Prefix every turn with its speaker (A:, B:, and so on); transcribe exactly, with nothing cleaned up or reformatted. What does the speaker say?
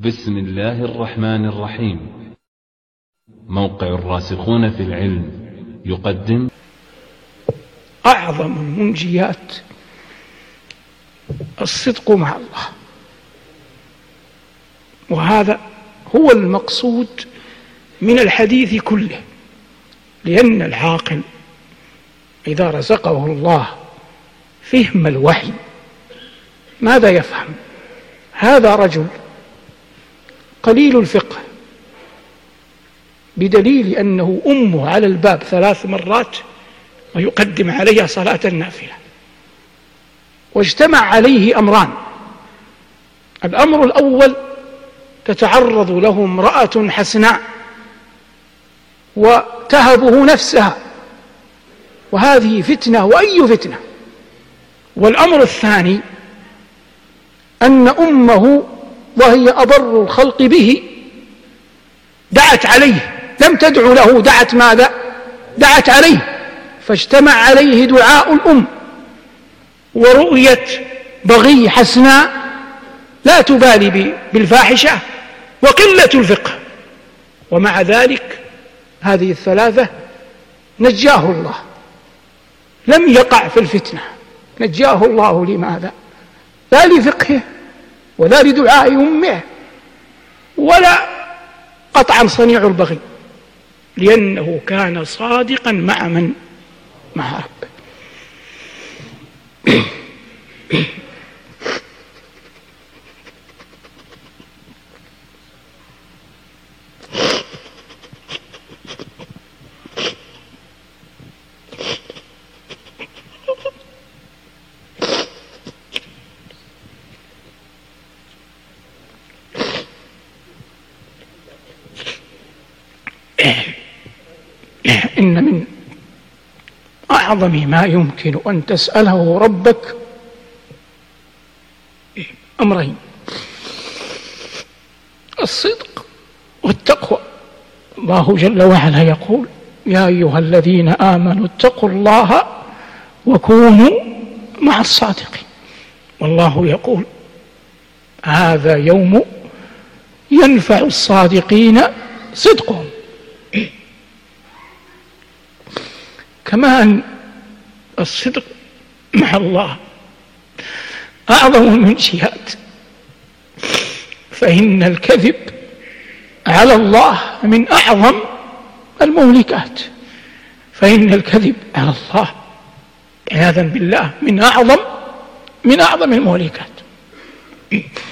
A: بسم الله الرحمن الرحيم. موقع الراسخون في العلم يقدم
B: أعظم المنجيات الصدق مع الله، وهذا هو المقصود من الحديث كله، لأن العاقل إذا رزقه الله فهم الوحي ماذا يفهم؟ هذا رجل قليل الفقه بدليل أنه أمه على الباب ثلاث مرات ويقدم عليها صلاة النافلة، واجتمع عليه أمران. الأمر الأول تتعرض له امرأة حسناء وتهبه نفسها، وهذه فتنة وأي فتنة. والأمر الثاني أن أمه وهي أبر الخلق به دعت عليه، لم تدعو له، دعت ماذا؟ دعت عليه، فاجتمع عليه دعاء الأم ورؤية بغي حسناء لا تبالي بالفاحشة وقلة الفقه، ومع ذلك هذه الثلاثة نجاه الله، لم يقع في الفتنة، نجاه الله. لماذا؟ لا لفقهه ولا لدعاء أمه ولا قطعا صنيع البغي، لأنه كان صادقا مع من؟ مع ربه. إن من أعظم ما يمكن أن تسأله ربك أمرين: الصدق والتقوى. الله جل وعلا يقول: يا أيها الذين آمنوا اتقوا الله وكونوا مع الصادقين. والله يقول: هذا يوم ينفع الصادقين صدقهم. كمان الصدق مع الله أعظم المنجيات، فإن الكذب على الله من أعظم المهلكات، فإن الكذب على الله عياذا بالله من أعظم من أعظم المهلكات.